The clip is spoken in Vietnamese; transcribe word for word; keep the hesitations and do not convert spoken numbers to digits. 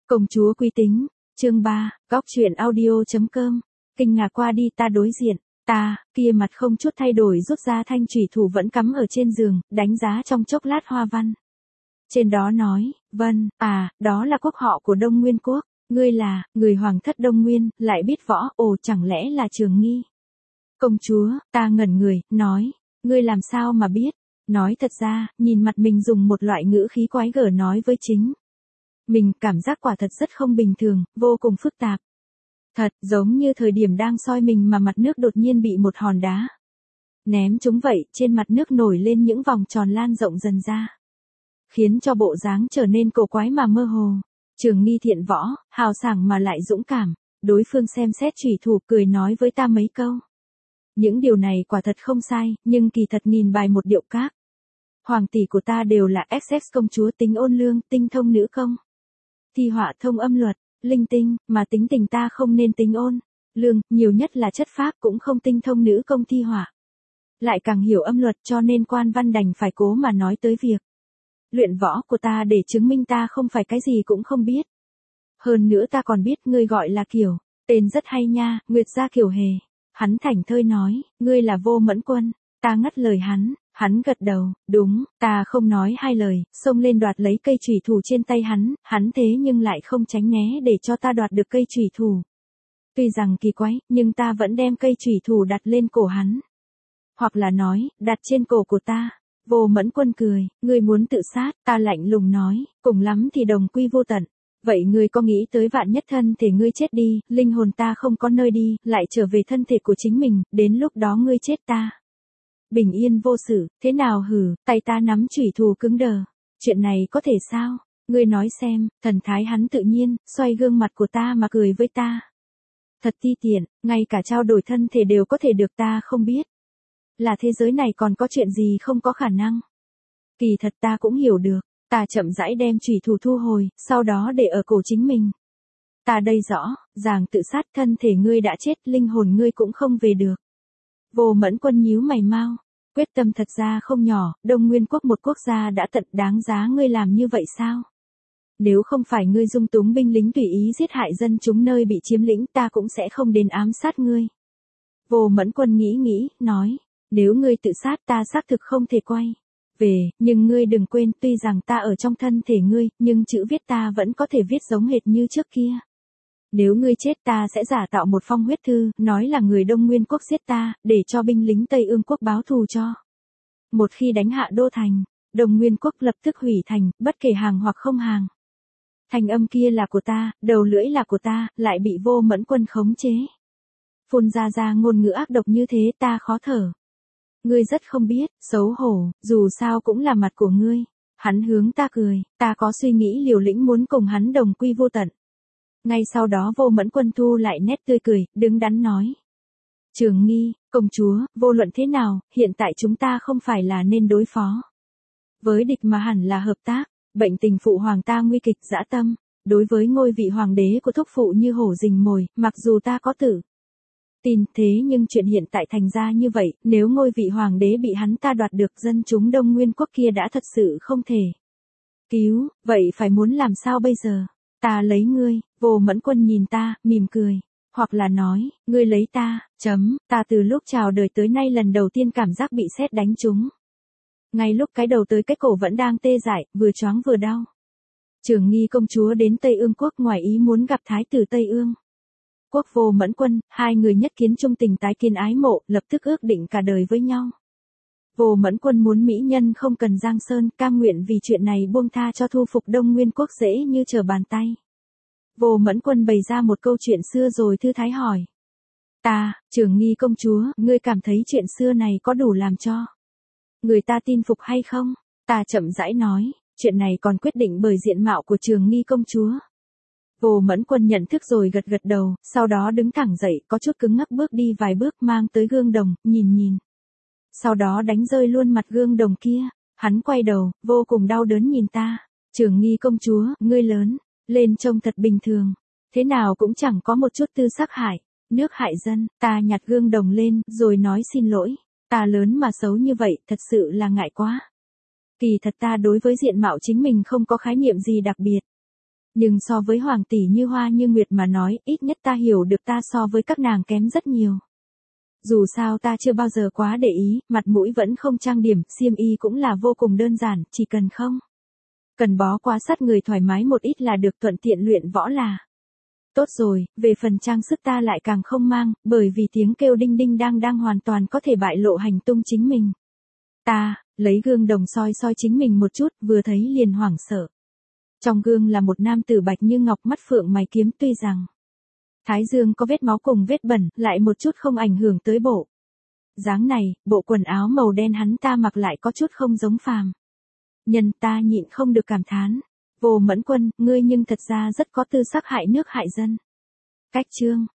Công chúa Quý Tính, chương ba, góc truyện audio.com. Kinh ngạc qua đi ta đối diện, ta, kia mặt không chút thay đổi rút ra thanh chủy thủ vẫn cắm ở trên giường, đánh giá trong chốc lát hoa văn. Trên đó nói, vân, à, đó là quốc họ của Đông Nguyên Quốc, ngươi là, người hoàng thất Đông Nguyên, lại biết võ, ồ chẳng lẽ là Trường Nghi. Công chúa, ta ngẩn người, nói, ngươi làm sao mà biết, nói thật ra, nhìn mặt mình dùng một loại ngữ khí quái gở nói với chính. Mình cảm giác quả thật rất không bình thường, vô cùng phức tạp. Thật, giống như thời điểm đang soi mình mà mặt nước đột nhiên bị một hòn đá ném chúng vậy, trên mặt nước nổi lên những vòng tròn lan rộng dần ra, khiến cho bộ dáng trở nên cổ quái mà mơ hồ. Trường Nghi thiện võ, hào sảng mà lại dũng cảm, đối phương xem xét chủy thủ cười nói với ta mấy câu. Những điều này quả thật không sai, nhưng kỳ thật nghìn bài một điệu khác. Hoàng tỷ của ta đều là ét ét công chúa tính ôn lương, tinh thông nữ công. Thi họa thông âm luật, linh tinh, mà tính tình ta không nên tính ôn lương, nhiều nhất là chất phác cũng không tinh thông nữ công thi họa. Lại càng hiểu âm luật cho nên quan văn đành phải cố mà nói tới việc luyện võ của ta để chứng minh ta không phải cái gì cũng không biết. Hơn nữa ta còn biết ngươi gọi là Kiều, tên rất hay nha, Nguyệt gia Kiều Hề. Hắn thảnh thơi nói, ngươi là Vô Mẫn Quân. Ta ngắt lời hắn, hắn gật đầu, đúng, ta không nói hai lời, xông lên đoạt lấy cây chủy thủ trên tay hắn, hắn thế nhưng lại không tránh né để cho ta đoạt được cây chủy thủ. Tuy rằng kỳ quái, nhưng ta vẫn đem cây chủy thủ đặt lên cổ hắn. Hoặc là nói, đặt trên cổ của ta. Vô Mẫn Quân cười, ngươi muốn tự sát, ta lạnh lùng nói, cùng lắm thì đồng quy vô tận. Vậy ngươi có nghĩ tới vạn nhất thân thể ngươi chết đi, linh hồn ta không có nơi đi, lại trở về thân thể của chính mình, đến lúc đó ngươi chết ta bình yên vô sự, thế nào hử, tay ta nắm chủy thủ cứng đờ. Chuyện này có thể sao? Ngươi nói xem, thần thái hắn tự nhiên, xoay gương mặt của ta mà cười với ta. Thật ti tiện, ngay cả trao đổi thân thể đều có thể được, ta không biết. Là thế giới này còn có chuyện gì không có khả năng. Kỳ thật ta cũng hiểu được, ta chậm rãi đem chủy thủ thu hồi, sau đó để ở cổ chính mình. Ta đây rõ, ràng tự sát, thân thể ngươi đã chết, linh hồn ngươi cũng không về được. Vô Mẫn Quân nhíu mày mau, quyết tâm thật ra không nhỏ, Đông Nguyên Quốc một quốc gia đã tận đáng giá ngươi làm như vậy sao? Nếu không phải ngươi dung túng binh lính tùy ý giết hại dân chúng nơi bị chiếm lĩnh, ta cũng sẽ không đến ám sát ngươi. Vô Mẫn Quân nghĩ nghĩ, nói, nếu ngươi tự sát ta xác thực không thể quay về, nhưng ngươi đừng quên tuy rằng ta ở trong thân thể ngươi, nhưng chữ viết ta vẫn có thể viết giống hệt như trước kia. Nếu ngươi chết ta sẽ giả tạo một phong huyết thư, nói là người Đông Nguyên Quốc giết ta, để cho binh lính Tây Ương Quốc báo thù cho. Một khi đánh hạ đô thành, Đông Nguyên Quốc lập tức hủy thành, bất kể hàng hoặc không hàng. Thành âm kia là của ta, đầu lưỡi là của ta, lại bị Vô Mẫn Quân khống chế. Phun ra ra ngôn ngữ ác độc như thế ta khó thở. Ngươi rất không biết, xấu hổ, dù sao cũng là mặt của ngươi. Hắn hướng ta cười, ta có suy nghĩ liều lĩnh muốn cùng hắn đồng quy vô tận. Ngay sau đó Vô Mẫn Quân thu lại nét tươi cười, đứng đắn nói. Trường Nghi, công chúa, vô luận thế nào, hiện tại chúng ta không phải là nên đối phó với địch mà hẳn là hợp tác. Bệnh tình phụ hoàng ta nguy kịch dã tâm, đối với ngôi vị hoàng đế của thúc phụ như hổ rình mồi, mặc dù ta có tự tin thế nhưng chuyện hiện tại thành ra như vậy, nếu ngôi vị hoàng đế bị hắn ta đoạt được, dân chúng Đông Nguyên Quốc kia đã thật sự không thể cứu, vậy phải muốn làm sao bây giờ? Ta lấy ngươi. Vô Mẫn Quân nhìn ta, mỉm cười, hoặc là nói, ngươi lấy ta, chấm, ta từ lúc chào đời tới nay lần đầu tiên cảm giác bị sét đánh trúng. Ngay lúc cái đầu tới cái cổ vẫn đang tê dại, vừa choáng vừa đau. Trường Nghi công chúa đến Tây Ương Quốc ngoài ý muốn gặp thái tử Tây Ương Quốc Vô Mẫn Quân, hai người nhất kiến trung tình tái kiến ái mộ, lập tức ước định cả đời với nhau. Vô Mẫn Quân muốn mỹ nhân không cần giang sơn, cam nguyện vì chuyện này buông tha cho thu phục Đông Nguyên Quốc dễ như trở bàn tay. Vô Mẫn Quân bày ra một câu chuyện xưa rồi thư thái hỏi. Ta, Trường Nghi công chúa, ngươi cảm thấy chuyện xưa này có đủ làm cho người ta tin phục hay không? Ta chậm rãi nói, chuyện này còn quyết định bởi diện mạo của Trường Nghi công chúa. Vô Mẫn Quân nhận thức rồi gật gật đầu, sau đó đứng thẳng dậy, có chút cứng ngắc bước đi vài bước mang tới gương đồng, nhìn nhìn. Sau đó đánh rơi luôn mặt gương đồng kia, hắn quay đầu, vô cùng đau đớn nhìn ta. Trường Nghi công chúa, ngươi lớn lên trông thật bình thường, thế nào cũng chẳng có một chút tư sắc hại nước hại dân. Ta nhặt gương đồng lên, rồi nói xin lỗi, ta lớn mà xấu như vậy, thật sự là ngại quá. Kỳ thật ta đối với diện mạo chính mình không có khái niệm gì đặc biệt. Nhưng so với hoàng tỷ như hoa như nguyệt mà nói, ít nhất ta hiểu được ta so với các nàng kém rất nhiều. Dù sao ta chưa bao giờ quá để ý, mặt mũi vẫn không trang điểm, xiêm y cũng là vô cùng đơn giản, chỉ cần không cần bó quá sát người, thoải mái một ít là được, thuận tiện luyện võ là tốt rồi. Về phần trang sức ta lại càng không mang, bởi vì tiếng kêu đinh đinh đang đang hoàn toàn có thể bại lộ hành tung chính mình. Ta lấy gương đồng soi soi chính mình một chút, vừa thấy liền hoảng sợ. Trong gương là một nam tử bạch như ngọc, mắt phượng mày kiếm, tuy rằng thái dương có vết máu cùng vết bẩn, lại một chút không ảnh hưởng tới bộ dáng này. Bộ quần áo màu đen hắn ta mặc lại có chút không giống phàm nhân, ta nhịn không được cảm thán, Vô Mẫn Quân, ngươi nhưng thật ra rất có tư sắc hại nước hại dân. Cách chương